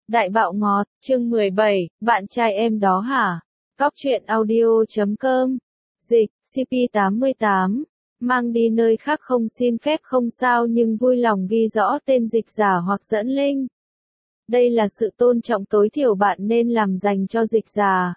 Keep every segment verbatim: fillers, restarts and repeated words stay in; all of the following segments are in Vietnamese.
Đại bạo ngọt, chương mười bảy, bạn trai em đó hả? Cóc truyện audio chấm com. Dịch, xê pê tám mươi tám. Mang đi nơi khác không xin phép không sao nhưng vui lòng ghi rõ tên dịch giả hoặc dẫn link. Đây là sự tôn trọng tối thiểu bạn nên làm dành cho dịch giả.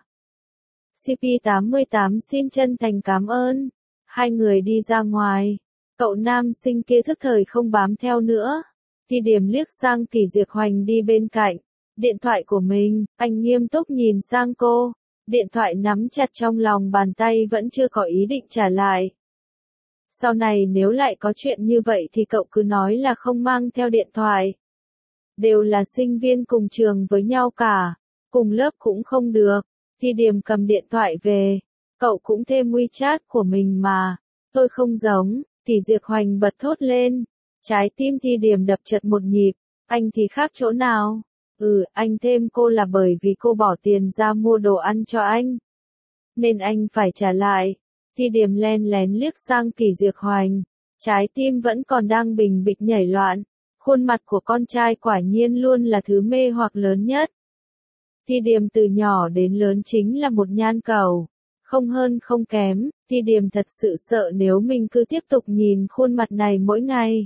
xê pê tám mươi tám xin chân thành cảm ơn. Hai người đi ra ngoài. Cậu nam sinh kia thức thời không bám theo nữa. Thì điểm liếc sang Kỳ Diệc Hoành đi bên cạnh. Điện thoại của mình, anh nghiêm túc nhìn sang cô. Điện thoại nắm chặt trong lòng bàn tay vẫn chưa có ý định trả lại. Sau này nếu lại có chuyện như vậy thì cậu cứ nói là không mang theo điện thoại. Đều là sinh viên cùng trường với nhau cả. Cùng lớp cũng không được. Thì điểm cầm điện thoại về. Cậu cũng thêm WeChat của mình mà. Tôi không giống. Kỳ Diệc Hoành bật thốt lên. Trái tim Thi Điểm đập chật một nhịp. Anh thì khác chỗ nào? Ừ, anh thêm cô là bởi vì cô bỏ tiền ra mua đồ ăn cho anh. Nên anh phải trả lại. Thi Điểm len lén liếc sang Kỳ Diệc Hoành. Trái tim vẫn còn đang bình bịch nhảy loạn. Khuôn mặt của con trai quả nhiên luôn là thứ mê hoặc lớn nhất. Thi Điểm từ nhỏ đến lớn chính là một nhan cầu. Không hơn không kém, Thi Điểm thật sự sợ nếu mình cứ tiếp tục nhìn khuôn mặt này mỗi ngày.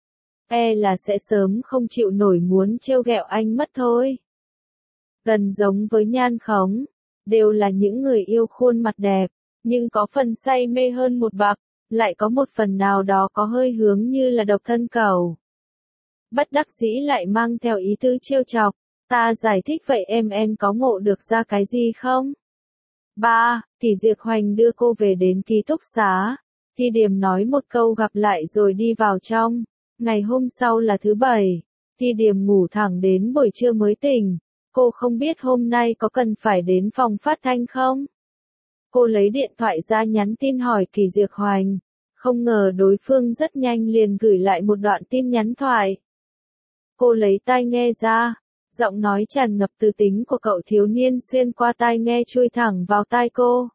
E là sẽ sớm không chịu nổi muốn trêu ghẹo anh mất thôi. Gần giống với Nhan Khống, đều là những người yêu khuôn mặt đẹp, nhưng có phần say mê hơn một bậc, lại có một phần nào đó có hơi hướng như là độc thân cầu. Bất đắc dĩ lại mang theo ý tứ trêu chọc, ta giải thích vậy em em có ngộ được ra cái gì không? Ba, Kỳ Diệc Hoành đưa cô về đến ký túc xá, Thi Điểm nói một câu gặp lại rồi đi vào trong. Ngày hôm sau là thứ bảy, Thi Điểm ngủ thẳng đến buổi trưa mới tỉnh. Cô không biết hôm nay có cần phải đến phòng phát thanh không? Cô lấy điện thoại ra nhắn tin hỏi Kỳ Diệc Hoành. Không ngờ đối phương rất nhanh liền gửi lại một đoạn tin nhắn thoại. Cô lấy tai nghe ra, giọng nói tràn ngập từ tính của cậu thiếu niên xuyên qua tai nghe chui thẳng vào tai cô.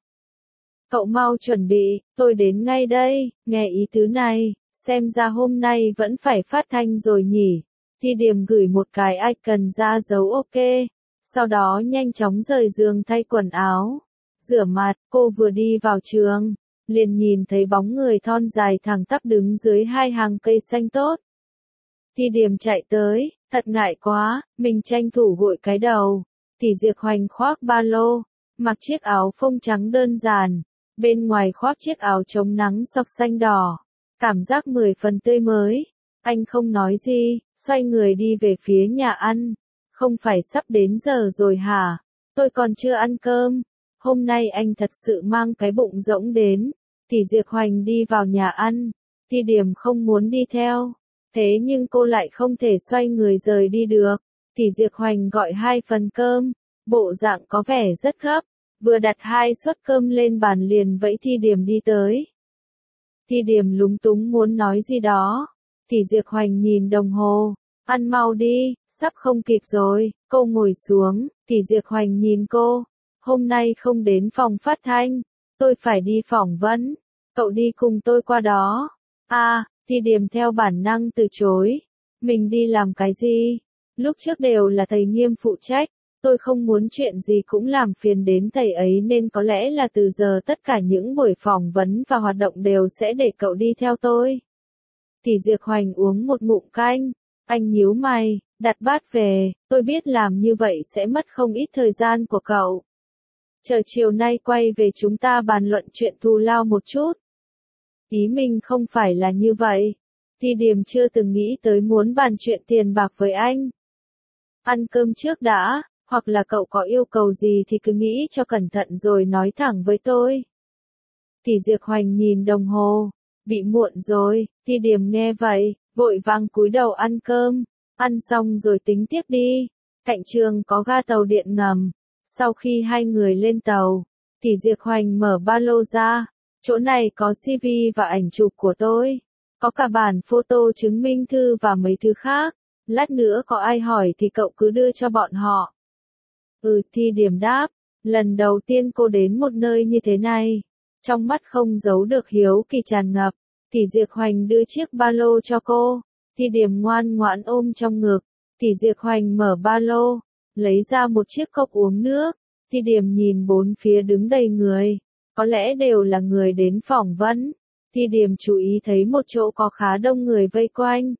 Cậu mau chuẩn bị, tôi đến ngay đây, nghe ý tứ này. Xem ra hôm nay vẫn phải phát thanh rồi nhỉ. Thi Điểm gửi một cái icon ra dấu ok. Sau đó nhanh chóng rời giường thay quần áo. Rửa mặt, cô vừa đi vào trường. Liền nhìn thấy bóng người thon dài thẳng tắp đứng dưới hai hàng cây xanh tốt. Thi Điểm chạy tới, thật ngại quá, mình tranh thủ gội cái đầu. Kỳ Diệc Hoành khoác ba lô, mặc chiếc áo phông trắng đơn giản. Bên ngoài khoác chiếc áo chống nắng sọc xanh đỏ. Cảm giác mười phần tươi mới. Anh không nói gì, xoay người đi về phía nhà ăn. Không phải sắp đến giờ rồi hả? Tôi còn chưa ăn cơm. Hôm nay anh thật sự mang cái bụng rỗng đến. Kỳ Diệc Hoành đi vào nhà ăn. Thi Điểm không muốn đi theo. Thế nhưng cô lại không thể xoay người rời đi được. Kỳ Diệc Hoành gọi hai phần cơm. Bộ dạng có vẻ rất gấp. Vừa đặt hai suất cơm lên bàn liền vẫy Thi Điểm đi tới. Thi Điểm lúng túng muốn nói gì đó. Kỳ Diệc Hoành nhìn đồng hồ. Ăn mau đi, sắp không kịp rồi. Cô ngồi xuống. Kỳ Diệc Hoành nhìn cô. Hôm nay không đến phòng phát thanh. Tôi phải đi phỏng vấn. Cậu đi cùng tôi qua đó. À, Thi Điểm theo bản năng từ chối. Mình đi làm cái gì? Lúc trước đều là thầy Nghiêm phụ trách. Tôi không muốn chuyện gì cũng làm phiền đến thầy ấy nên có lẽ là từ giờ tất cả những buổi phỏng vấn và hoạt động đều sẽ để cậu đi theo tôi. Kỳ Diệc Hoành uống một ngụm canh. Anh nhíu mày, đặt bát về, tôi biết làm như vậy sẽ mất không ít thời gian của cậu. Chờ chiều nay quay về chúng ta bàn luận chuyện thù lao một chút. Ý mình không phải là như vậy. Thi Điểm chưa từng nghĩ tới muốn bàn chuyện tiền bạc với anh. Ăn cơm trước đã. Hoặc là cậu có yêu cầu gì thì cứ nghĩ cho cẩn thận rồi nói thẳng với tôi. Kỳ Diệc Hoành nhìn đồng hồ. Bị muộn rồi. Thi Điểm nghe vậy, vội vàng cúi đầu ăn cơm. Ăn xong rồi tính tiếp đi. Cạnh trường có ga tàu điện ngầm. Sau khi hai người lên tàu, Kỳ Diệc Hoành mở ba lô ra. Chỗ này có xê vê và ảnh chụp của tôi. Có cả bản photo chứng minh thư và mấy thứ khác. Lát nữa có ai hỏi thì cậu cứ đưa cho bọn họ. Ừ, Thi Điểm đáp. Lần đầu tiên cô đến một nơi như thế này. Trong mắt không giấu được hiếu kỳ tràn ngập. Kỳ Diệc Hoành đưa chiếc ba lô cho cô. Thi Điểm ngoan ngoãn ôm trong ngực. Kỳ Diệc Hoành mở ba lô. lấy ra một chiếc cốc uống nước. Thi Điềm nhìn bốn phía đứng đầy người, có lẽ đều là người đến phỏng vấn. Thi Điềm chú ý thấy một chỗ có khá đông người vây quanh.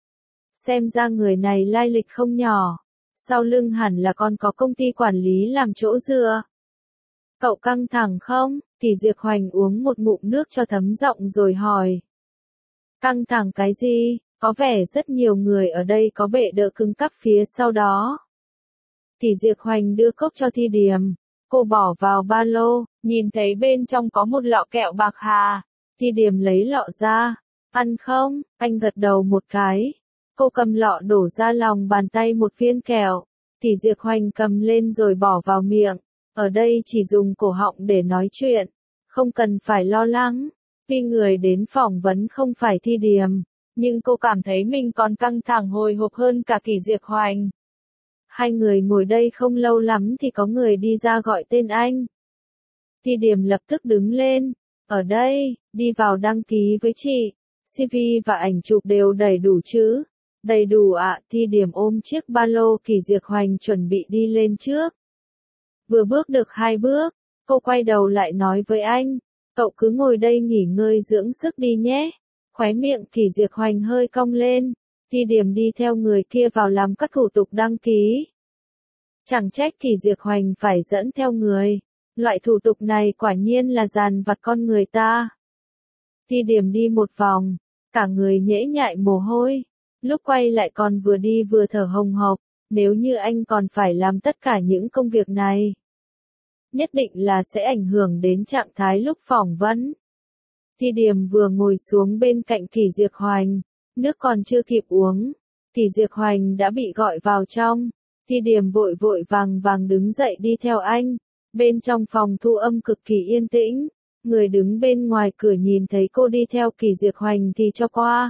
Xem ra người này lai lịch không nhỏ, sau lưng hẳn là còn có công ty quản lý làm chỗ dựa. Cậu căng thẳng không? Kỳ Diệc Hoành uống một ngụm nước cho thấm giọng rồi hỏi. Căng thẳng cái gì? Có vẻ rất nhiều người ở đây có bệ đỡ cứng cắp phía sau đó. Kỳ Diệc Hoành đưa cốc cho Thi Điềm. Cô bỏ vào ba lô, nhìn thấy bên trong có một lọ kẹo bạc hà. Thi Điềm lấy lọ ra. Ăn không? Anh gật đầu một cái. Cô cầm lọ đổ ra lòng bàn tay một viên kẹo. Kỳ Diệc Hoành cầm lên rồi bỏ vào miệng. Ở đây chỉ dùng cổ họng để nói chuyện. Không cần phải lo lắng. Vì người đến phỏng vấn không phải Thi Điềm. Nhưng cô cảm thấy mình còn căng thẳng hồi hộp hơn cả Kỳ Diệc Hoành. Hai người ngồi đây không lâu lắm thì có người đi ra gọi tên anh. Thi Điềm lập tức đứng lên. Ở đây, đi vào đăng ký với chị. xê vê và ảnh chụp đều đầy đủ chứ? Đầy đủ ạ. À, Thi Điềm ôm chiếc ba lô. Kỳ Diệc Hoành chuẩn bị đi lên trước. Vừa bước được hai bước, cô quay đầu lại nói với anh. Cậu cứ ngồi đây nghỉ ngơi dưỡng sức đi nhé. Khóe miệng Kỳ Diệc Hoành hơi cong lên. Thi Điềm đi theo người kia vào làm các thủ tục đăng ký. Chẳng trách Kỳ Diệc Hoành phải dẫn theo người. Loại thủ tục này quả nhiên là dàn vặt con người ta. Thi Điềm đi một vòng, cả người nhễ nhại mồ hôi. Lúc quay lại còn vừa đi vừa thở hồng hộc. Nếu như anh còn phải làm tất cả những công việc này, nhất định là sẽ ảnh hưởng đến trạng thái lúc phỏng vấn. Thi Điềm vừa ngồi xuống bên cạnh Kỳ Diệc Hoành, nước còn chưa kịp uống, Kỳ Diệc Hoành đã bị gọi vào trong. Thi Điềm vội vội vàng vàng đứng dậy đi theo anh. Bên trong phòng thu âm cực kỳ yên tĩnh, người đứng bên ngoài cửa nhìn thấy cô đi theo Kỳ Diệc Hoành thì cho qua.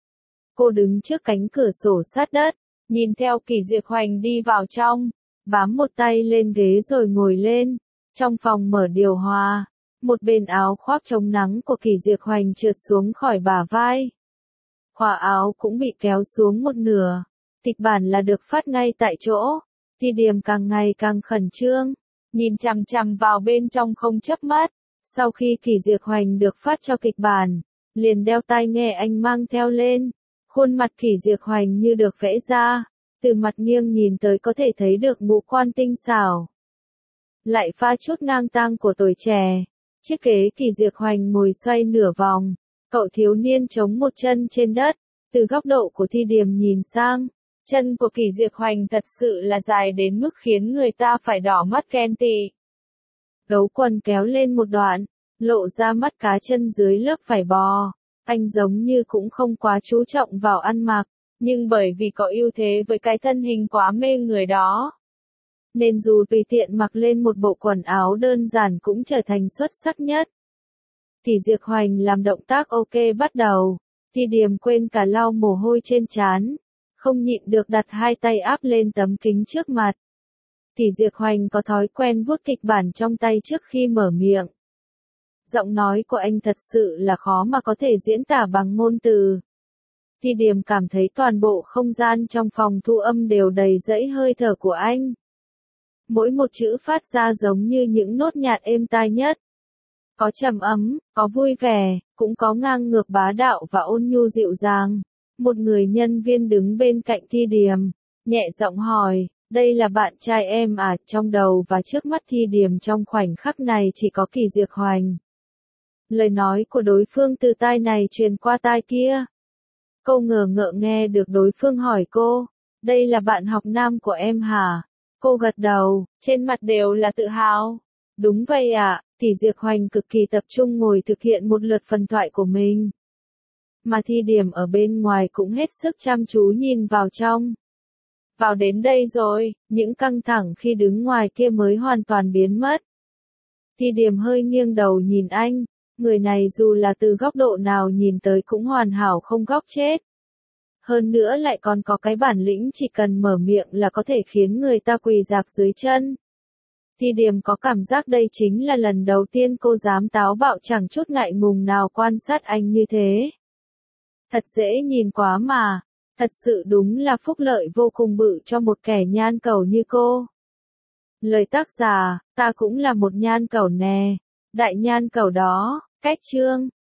Cô đứng trước cánh cửa sổ sát đất, nhìn theo Kỳ Diệc Hoành đi vào trong, bám một tay lên ghế rồi ngồi lên. Trong phòng mở điều hòa, một bên áo khoác chống nắng của Kỳ Diệc Hoành trượt xuống khỏi bả vai. Khóa áo cũng bị kéo xuống một nửa. Kịch bản là được phát ngay tại chỗ. Thi Điềm càng ngày càng khẩn trương, nhìn chằm chằm vào bên trong không chớp mắt. Sau khi Kỳ Diệc Hoành được phát cho kịch bản, liền đeo tai nghe anh mang theo lên. Khuôn mặt Kỳ Diệc Hoành như được vẽ ra, từ mặt nghiêng nhìn tới có thể thấy được ngũ quan tinh xảo. Lại pha chút ngang tang của tuổi trẻ. Chiếc ghế Kỳ Diệc Hoành ngồi xoay nửa vòng, cậu thiếu niên chống một chân trên đất, từ góc độ của Thi Điềm nhìn sang, chân của Kỳ Diệc Hoành thật sự là dài đến mức khiến người ta phải đỏ mắt ghen tị. Gấu quần kéo lên một đoạn, lộ ra mắt cá chân dưới lớp vải bò. Anh giống như cũng không quá chú trọng vào ăn mặc, nhưng bởi vì có ưu thế với cái thân hình quá mê người đó, nên dù tùy tiện mặc lên một bộ quần áo đơn giản cũng trở thành xuất sắc nhất. Kỳ Diệc Hoành làm động tác ok bắt đầu. Thi Điềm quên cả lau mồ hôi trên trán, không nhịn được đặt hai tay áp lên tấm kính trước mặt. Kỳ Diệc Hoành có thói quen vuốt kịch bản trong tay trước khi mở miệng. Giọng nói của anh thật sự là khó mà có thể diễn tả bằng ngôn từ. Thi Điềm cảm thấy toàn bộ không gian trong phòng thu âm đều đầy rẫy hơi thở của anh. Mỗi một chữ phát ra giống như những nốt nhạc êm tai nhất. Có trầm ấm, có vui vẻ, cũng có ngang ngược bá đạo và ôn nhu dịu dàng. Một người nhân viên đứng bên cạnh Thi Điềm, nhẹ giọng hỏi, đây là bạn trai em à? Trong đầu và trước mắt Thi Điềm trong khoảnh khắc này chỉ có Kỳ Diệc Hoành. Lời nói của đối phương từ tai này truyền qua tai kia. Cô ngờ ngợ nghe được đối phương hỏi cô, đây là bạn học nam của em hả? Cô gật đầu, trên mặt đều là tự hào. Đúng vậy ạ, à, Kỳ Diệc Hoành cực kỳ tập trung ngồi thực hiện một lượt phần thoại của mình. Mà Thi Điềm ở bên ngoài cũng hết sức chăm chú nhìn vào trong. Vào đến đây rồi, những căng thẳng khi đứng ngoài kia mới hoàn toàn biến mất. Thi Điềm hơi nghiêng đầu nhìn anh, người này dù là từ góc độ nào nhìn tới cũng hoàn hảo không góc chết. Hơn nữa lại còn có cái bản lĩnh chỉ cần mở miệng là có thể khiến người ta quỳ rạp dưới chân. Thi Điềm có cảm giác đây chính là lần đầu tiên cô dám táo bạo chẳng chút ngại ngùng nào quan sát anh như thế. Thật dễ nhìn quá mà. Thật sự đúng là phúc lợi vô cùng bự cho một kẻ nhan cẩu như cô. Lời tác giả, ta cũng là một nhan cẩu nè. Đại nhan cẩu đó, cách chương.